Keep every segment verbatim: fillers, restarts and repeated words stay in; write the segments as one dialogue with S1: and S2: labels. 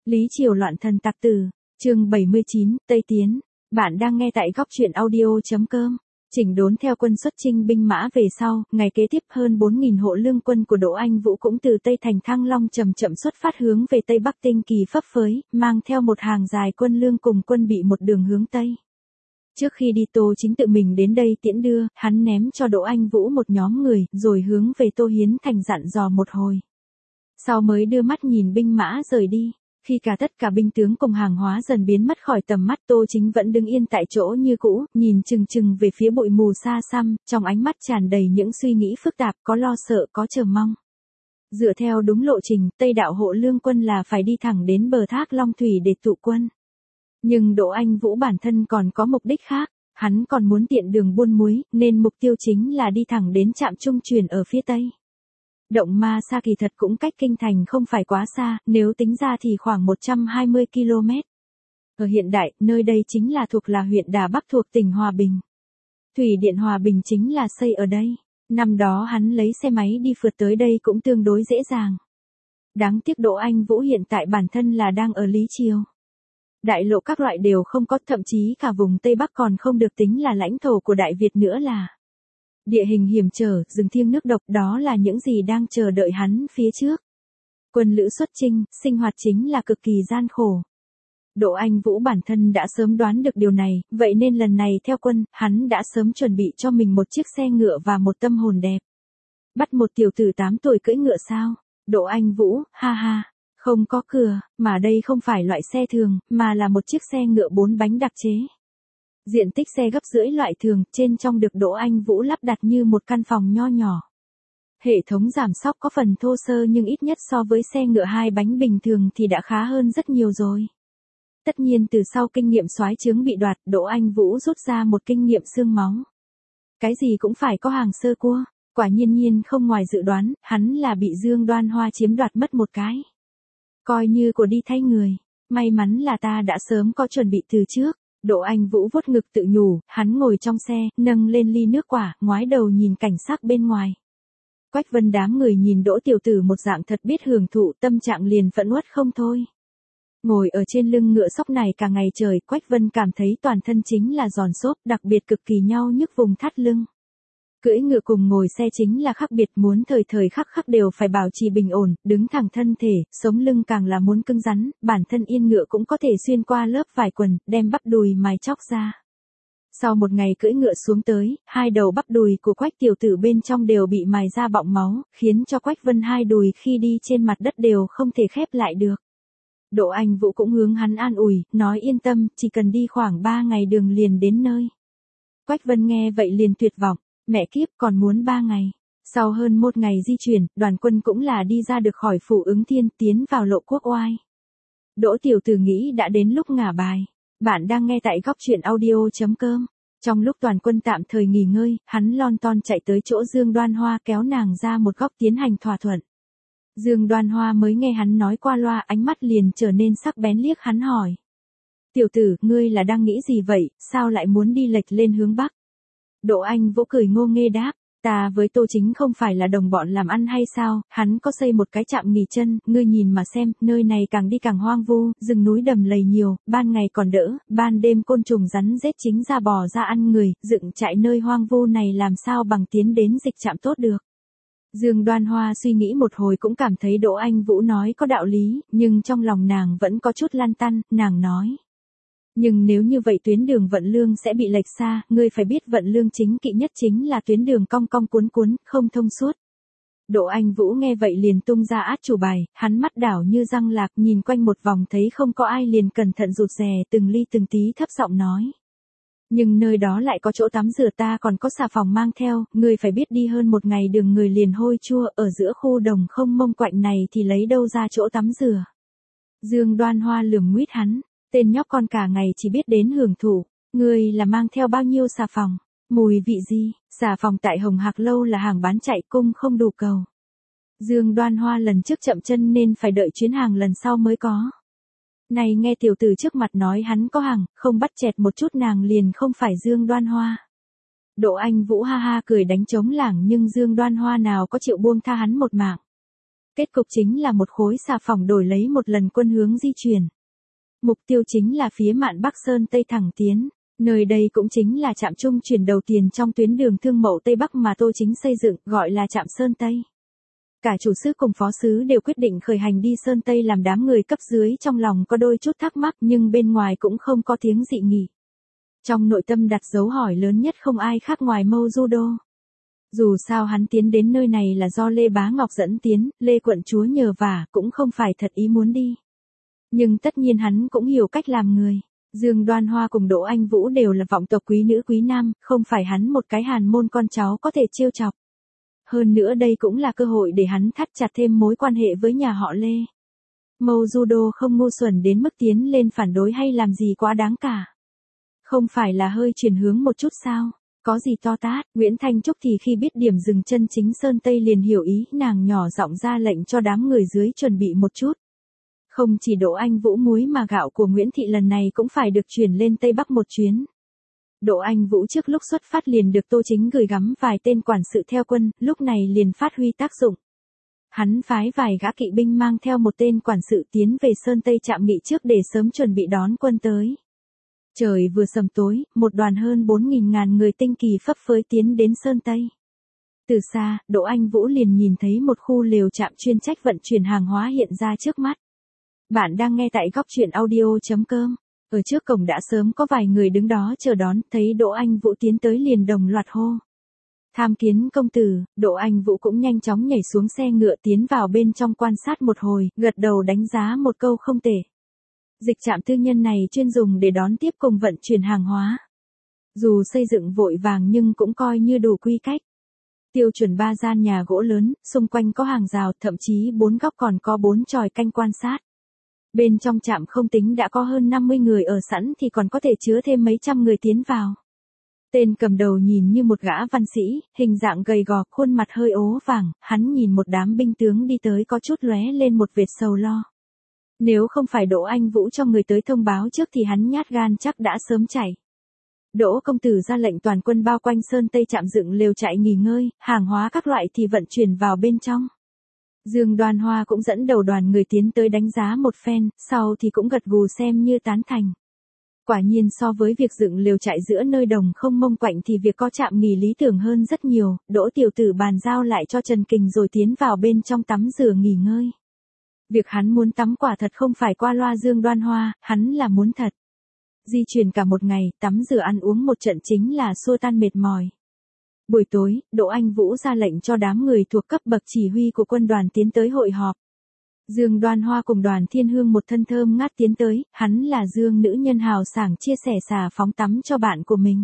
S1: Lý Triều loạn thần tặc tử, chương bảy mươi chín, Tây Tiến. Bạn đang nghe tại góc truyện audio.com. Chỉnh đốn theo quân xuất chinh binh mã về sau, ngày kế tiếp hơn bốn nghìn hộ lương quân của Đỗ Anh Vũ cũng từ Tây thành Thăng Long chậm chậm xuất phát hướng về Tây Bắc tinh kỳ phấp phới, mang theo một hàng dài quân lương cùng quân bị một đường hướng Tây. Trước khi đi Tô Chính tự mình đến đây tiễn đưa, hắn ném cho Đỗ Anh Vũ một nhóm người, rồi hướng về Tô Hiến Thành dặn dò một hồi. Sau mới đưa mắt nhìn binh mã rời đi. Khi cả tất cả binh tướng cùng hàng hóa dần biến mất khỏi tầm mắt, Tô Chính vẫn đứng yên tại chỗ như cũ, nhìn chừng chừng về phía bụi mù xa xăm, trong ánh mắt tràn đầy những suy nghĩ phức tạp, có lo sợ, có chờ mong. Dựa theo đúng lộ trình, Tây đạo hộ lương quân là phải đi thẳng đến bờ thác Long Thủy để tụ quân. Nhưng Đỗ Anh Vũ bản thân còn có mục đích khác, hắn còn muốn tiện đường buôn muối, nên mục tiêu chính là đi thẳng đến trạm trung chuyển ở phía Tây. Động Ma Sa kỳ thật cũng cách kinh thành không phải quá xa, nếu tính ra thì khoảng một trăm hai mươi ki lô mét. Ở hiện đại, nơi đây chính là thuộc là huyện Đà Bắc thuộc tỉnh Hòa Bình. Thủy điện Hòa Bình chính là xây ở đây. Năm đó hắn lấy xe máy đi phượt tới đây cũng tương đối dễ dàng. Đáng tiếc Đỗ Anh Vũ hiện tại bản thân là đang ở Lý Triều. Đại lộ các loại đều không có, thậm chí cả vùng Tây Bắc còn không được tính là lãnh thổ của Đại Việt nữa là. Địa hình hiểm trở, rừng thiêng nước độc, đó là những gì đang chờ đợi hắn phía trước. Quân lữ xuất chinh, sinh hoạt chính là cực kỳ gian khổ. Đỗ Anh Vũ bản thân đã sớm đoán được điều này, vậy nên lần này theo quân, hắn đã sớm chuẩn bị cho mình một chiếc xe ngựa và một tâm hồn đẹp. Bắt một tiểu tử tám tuổi cưỡi ngựa sao? Đỗ Anh Vũ, ha ha, không có cửa, mà đây không phải loại xe thường, mà là một chiếc xe ngựa bốn bánh đặc chế. Diện tích xe gấp rưỡi loại thường, trên trong được Đỗ Anh Vũ lắp đặt như một căn phòng nho nhỏ. Hệ thống giảm xóc có phần thô sơ nhưng ít nhất so với xe ngựa hai bánh bình thường thì đã khá hơn rất nhiều rồi. Tất nhiên từ sau kinh nghiệm soái trướng bị đoạt, Đỗ Anh Vũ rút ra một kinh nghiệm xương máu. Cái gì cũng phải có hàng sơ cua, quả nhiên nhiên không ngoài dự đoán, hắn là bị Dương Đoan Hoa chiếm đoạt mất một cái. Coi như của đi thay người, may mắn là ta đã sớm có chuẩn bị từ trước. Đỗ Anh Vũ vuốt ngực tự nhủ, hắn ngồi trong xe, nâng lên ly nước quả, ngoái đầu nhìn cảnh sắc bên ngoài. Quách Vân đám người nhìn Đỗ tiểu tử một dạng thật biết hưởng thụ, tâm trạng liền phẫn uất không thôi. Ngồi ở trên lưng ngựa sóc này cả ngày trời, Quách Vân cảm thấy toàn thân chính là giòn xốp, đặc biệt cực kỳ nhau nhức vùng thắt lưng. Cưỡi ngựa cùng ngồi xe chính là khác biệt, muốn thời thời khắc khắc đều phải bảo trì bình ổn, đứng thẳng thân thể, sống lưng càng là muốn cứng rắn, bản thân yên ngựa cũng có thể xuyên qua lớp vải quần, đem bắp đùi mài chóc ra. Sau một ngày cưỡi ngựa xuống tới, hai đầu bắp đùi của Quách tiểu tử bên trong đều bị mài ra bọng máu, khiến cho Quách Vân hai đùi khi đi trên mặt đất đều không thể khép lại được. Đỗ Anh Vũ cũng hướng hắn an ủi, nói yên tâm, chỉ cần đi khoảng ba ngày đường liền đến nơi. Quách Vân nghe vậy liền tuyệt vọng. Mẹ kiếp, còn muốn ba ngày. Sau hơn một ngày di chuyển, đoàn quân cũng là đi ra được khỏi phủ Ứng Thiên, tiến vào lộ Quốc Oai. Đỗ tiểu tử nghĩ đã đến lúc ngả bài. Bạn đang nghe tại góc truyện audio.com. Trong lúc toàn quân tạm thời nghỉ ngơi, hắn lon ton chạy tới chỗ Dương Đoan Hoa kéo nàng ra một góc tiến hành thỏa thuận. Dương Đoan Hoa mới nghe hắn nói qua loa, ánh mắt liền trở nên sắc bén liếc hắn hỏi. Tiểu tử, ngươi là đang nghĩ gì vậy, sao lại muốn đi lệch lên hướng Bắc? Đỗ Anh Vũ cười ngô nghê đáp, ta với Tô Chính không phải là đồng bọn làm ăn hay sao, hắn có xây một cái trạm nghỉ chân, ngươi nhìn mà xem, nơi này càng đi càng hoang vu, rừng núi đầm lầy nhiều, ban ngày còn đỡ, ban đêm côn trùng rắn rết chính ra bò ra ăn người, dựng trại nơi hoang vu này làm sao bằng tiến đến dịch trạm tốt được. Dương Đoan Hoa suy nghĩ một hồi cũng cảm thấy Đỗ Anh Vũ nói có đạo lý, nhưng trong lòng nàng vẫn có chút lăn tăn, nàng nói. Nhưng nếu như vậy tuyến đường vận lương sẽ bị lệch xa, ngươi phải biết vận lương chính kỵ nhất chính là tuyến đường cong cong cuốn cuốn, không thông suốt. Đỗ Anh Vũ nghe vậy liền tung ra át chủ bài, hắn mắt đảo như răng lạc nhìn quanh một vòng thấy không có ai liền cẩn thận rụt rè từng ly từng tí thấp giọng nói. Nhưng nơi đó lại có chỗ tắm rửa, ta còn có xà phòng mang theo, ngươi phải biết đi hơn một ngày đường người liền hôi chua, ở giữa khu đồng không mông quạnh này thì lấy đâu ra chỗ tắm rửa. Dương Đoan Hoa lườm nguyết hắn. Tên nhóc con cả ngày chỉ biết đến hưởng thụ, ngươi là mang theo bao nhiêu xà phòng, mùi vị gì, xà phòng tại Hồng Hạc Lâu là hàng bán chạy cung không đủ cầu. Dương Đoan Hoa lần trước chậm chân nên phải đợi chuyến hàng lần sau mới có. Này nghe tiểu tử trước mặt nói hắn có hàng, không bắt chẹt một chút nàng liền không phải Dương Đoan Hoa. Đỗ Anh Vũ ha ha cười đánh trống lảng nhưng Dương Đoan Hoa nào có chịu buông tha hắn một mạng. Kết cục chính là một khối xà phòng đổi lấy một lần quân hướng di chuyển. Mục tiêu chính là phía mạn Bắc Sơn Tây thẳng tiến. Nơi đây cũng chính là trạm trung chuyển đầu tiền trong tuyến đường thương mậu Tây Bắc mà Tô Chính xây dựng, gọi là trạm Sơn Tây. Cả chủ sứ cùng phó sứ đều quyết định khởi hành đi Sơn Tây, làm đám người cấp dưới trong lòng có đôi chút thắc mắc nhưng bên ngoài cũng không có tiếng dị nghị. Trong nội tâm đặt dấu hỏi lớn nhất không ai khác ngoài Mâu Du Đô. Dù sao hắn tiến đến nơi này là do Lê Bá Ngọc dẫn tiến, Lê quận chúa nhờ vả, cũng không phải thật ý muốn đi. Nhưng tất nhiên hắn cũng hiểu cách làm người. Dương Đoan Hoa cùng Đỗ Anh Vũ đều là vọng tộc quý nữ quý nam, không phải hắn một cái hàn môn con cháu có thể trêu chọc. Hơn nữa đây cũng là cơ hội để hắn thắt chặt thêm mối quan hệ với nhà họ Lê. Mâu Du Đô không ngu xuẩn đến mức tiến lên phản đối hay làm gì quá đáng cả. Không phải là hơi chuyển hướng một chút sao? Có gì to tát? Nguyễn Thanh Trúc thì khi biết điểm dừng chân chính Sơn Tây liền hiểu ý, nàng nhỏ giọng ra lệnh cho đám người dưới chuẩn bị một chút. Không chỉ Đỗ Anh Vũ muối mà gạo của Nguyễn Thị lần này cũng phải được chuyển lên Tây Bắc một chuyến. Đỗ Anh Vũ trước lúc xuất phát liền được Tô Chính gửi gắm vài tên quản sự theo quân, lúc này liền phát huy tác dụng. Hắn phái vài gã kỵ binh mang theo một tên quản sự tiến về Sơn Tây trạm nghỉ trước để sớm chuẩn bị đón quân tới. Trời vừa sầm tối, một đoàn hơn bốn nghìn ngàn người tinh kỳ phấp phới tiến đến Sơn Tây. Từ xa, Đỗ Anh Vũ liền nhìn thấy một khu lều trạm chuyên trách vận chuyển hàng hóa hiện ra trước mắt. Bạn đang nghe tại góc truyện audio chấm com. Ở trước cổng đã sớm có vài người đứng đó chờ đón, thấy Đỗ Anh Vũ tiến tới liền đồng loạt hô. Tham kiến công tử. Đỗ Anh Vũ cũng nhanh chóng nhảy xuống xe ngựa tiến vào bên trong quan sát một hồi, gật đầu đánh giá một câu không tệ. Dịch trạm tư nhân này chuyên dùng để đón tiếp cùng vận chuyển hàng hóa. Dù xây dựng vội vàng nhưng cũng coi như đủ quy cách. Tiêu chuẩn ba gian nhà gỗ lớn, xung quanh có hàng rào, thậm chí bốn góc còn có bốn chòi canh quan sát. Bên trong trạm không tính đã có hơn năm mươi người ở sẵn thì còn có thể chứa thêm mấy trăm người tiến vào. Tên cầm đầu nhìn như một gã văn sĩ, hình dạng gầy gò, khuôn mặt hơi ố vàng, hắn nhìn một đám binh tướng đi tới có chút lóe lên một vệt sầu lo. Nếu không phải Đỗ Anh Vũ cho người tới thông báo trước thì hắn nhát gan chắc đã sớm chạy. Đỗ công tử ra lệnh toàn quân bao quanh Sơn Tây trạm dựng lều trại nghỉ ngơi, hàng hóa các loại thì vận chuyển vào bên trong. Dương Đoan Hoa cũng dẫn đầu đoàn người tiến tới đánh giá một phen, sau thì cũng gật gù xem như tán thành. Quả nhiên so với việc dựng lều trại giữa nơi đồng không mông quạnh thì việc có trạm nghỉ lý tưởng hơn rất nhiều. Đỗ tiểu tử bàn giao lại cho Trần Kình rồi tiến vào bên trong tắm rửa nghỉ ngơi. Việc hắn muốn tắm quả thật không phải qua loa Dương Đoan Hoa, hắn là muốn thật. Di chuyển cả một ngày, tắm rửa ăn uống một trận chính là xua tan mệt mỏi. Buổi tối, Đỗ Anh Vũ ra lệnh cho đám người thuộc cấp bậc chỉ huy của quân đoàn tiến tới hội họp. Dương Đoan Hoa cùng Đoàn Thiên Hương một thân thơm ngát tiến tới, hắn là Dương nữ nhân hào sảng chia sẻ xà phóng tắm cho bạn của mình.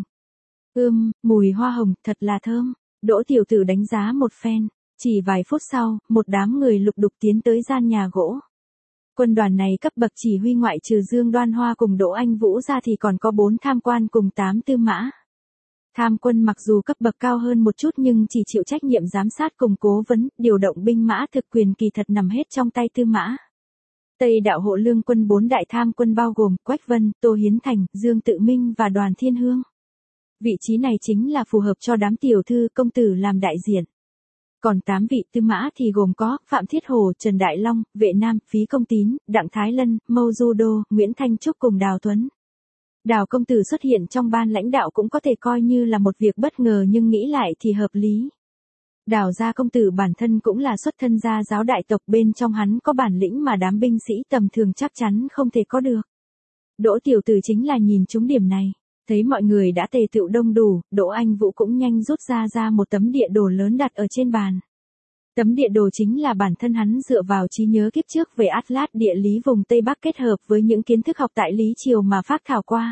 S1: Ưm, mùi hoa hồng, thật là thơm. Đỗ tiểu tử đánh giá một phen. Chỉ vài phút sau, một đám người lục đục tiến tới gian nhà gỗ. Quân đoàn này cấp bậc chỉ huy ngoại trừ Dương Đoan Hoa cùng Đỗ Anh Vũ ra thì còn có bốn tham quan cùng tám tư mã. Tham quân mặc dù cấp bậc cao hơn một chút nhưng chỉ chịu trách nhiệm giám sát cùng cố vấn, điều động binh mã thực quyền kỳ thật nằm hết trong tay tư mã. Tây đạo hộ lương quân bốn đại tham quân bao gồm Quách Vân, Tô Hiến Thành, Dương Tự Minh và Đoàn Thiên Hương. Vị trí này chính là phù hợp cho đám tiểu thư công tử làm đại diện. Còn tám vị tư mã thì gồm có Phạm Thiết Hồ, Trần Đại Long, Vệ Nam, Phí Công Tín, Đặng Thái Lân, Mâu Du Đô, Nguyễn Thanh Trúc cùng Đào Tuấn. Đào công tử xuất hiện trong ban lãnh đạo cũng có thể coi như là một việc bất ngờ nhưng nghĩ lại thì hợp lý. Đào gia công tử bản thân cũng là xuất thân gia giáo đại tộc, bên trong hắn có bản lĩnh mà đám binh sĩ tầm thường chắc chắn không thể có được. Đỗ tiểu tử chính là nhìn trúng điểm này. Thấy mọi người đã tề tựu đông đủ, Đỗ Anh Vũ cũng nhanh rút ra ra một tấm địa đồ lớn đặt ở trên bàn. Tấm địa đồ chính là bản thân hắn dựa vào trí nhớ kiếp trước về Atlas địa lý vùng Tây Bắc kết hợp với những kiến thức học tại Lý Triều mà phác thảo qua.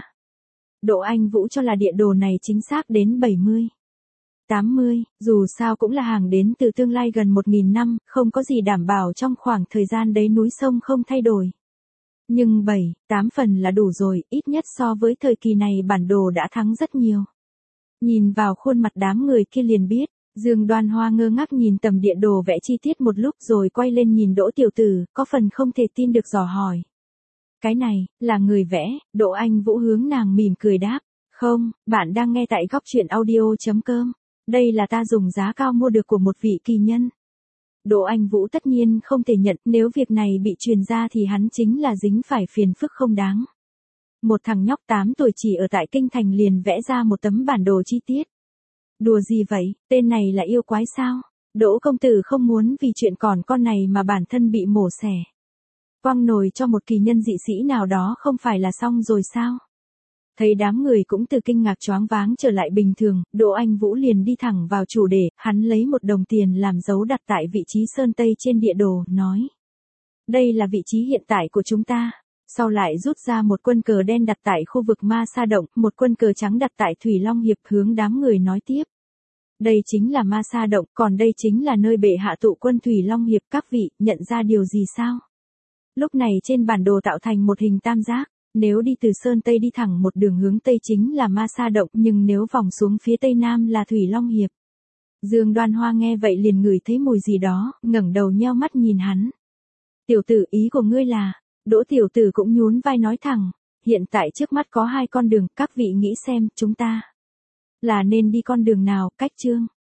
S1: Đỗ Anh Vũ cho là địa đồ này chính xác đến bảy mươi, tám mươi, dù sao cũng là hàng đến từ tương lai gần một nghìn năm, không có gì đảm bảo trong khoảng thời gian đấy núi sông không thay đổi. Nhưng bảy, tám phần là đủ rồi, ít nhất so với thời kỳ này bản đồ đã thắng rất nhiều. Nhìn vào khuôn mặt đám người kia liền biết, Dương Đoan Hoa ngơ ngác nhìn tầm địa đồ vẽ chi tiết một lúc rồi quay lên nhìn Đỗ tiểu tử, có phần không thể tin được dò hỏi. Cái này, là người vẽ. Đỗ Anh Vũ hướng nàng mỉm cười đáp. Không, bạn đang nghe tại góc truyện audio chấm com. Đây là ta dùng giá cao mua được của một vị kỳ nhân. Đỗ Anh Vũ tất nhiên không thể nhận, nếu việc này bị truyền ra thì hắn chính là dính phải phiền phức không đáng. Một thằng nhóc tám tuổi chỉ ở tại Kinh Thành liền vẽ ra một tấm bản đồ chi tiết. Đùa gì vậy, tên này là yêu quái sao? Đỗ công tử không muốn vì chuyện còn con này mà bản thân bị mổ xẻ. Quăng nồi cho một kỳ nhân dị sĩ nào đó không phải là xong rồi sao? Thấy đám người cũng từ kinh ngạc choáng váng trở lại bình thường, Đỗ Anh Vũ liền đi thẳng vào chủ đề, hắn lấy một đồng tiền làm dấu đặt tại vị trí sơn tây trên địa đồ, nói. Đây là vị trí hiện tại của chúng ta. Sau lại rút ra một quân cờ đen đặt tại khu vực Ma Sa Động, một quân cờ trắng đặt tại Thủy Long Hiệp, hướng đám người nói tiếp. Đây chính là Ma Sa Động, còn đây chính là nơi bệ hạ tụ quân Thủy Long Hiệp, các vị, nhận ra điều gì sao? Lúc này trên bản đồ tạo thành một hình tam giác, nếu đi từ Sơn Tây đi thẳng một đường hướng Tây chính là Ma Sa Động, nhưng nếu vòng xuống phía Tây Nam là Thủy Long Hiệp. Dương Đoan Hoa nghe vậy liền ngửi thấy mùi gì đó, ngẩng đầu nheo mắt nhìn hắn. Tiểu tử, ý của ngươi là... Đỗ tiểu tử cũng nhún vai nói thẳng, hiện tại trước mắt có hai con đường, các vị nghĩ xem, chúng ta là nên đi con đường nào, cách chương.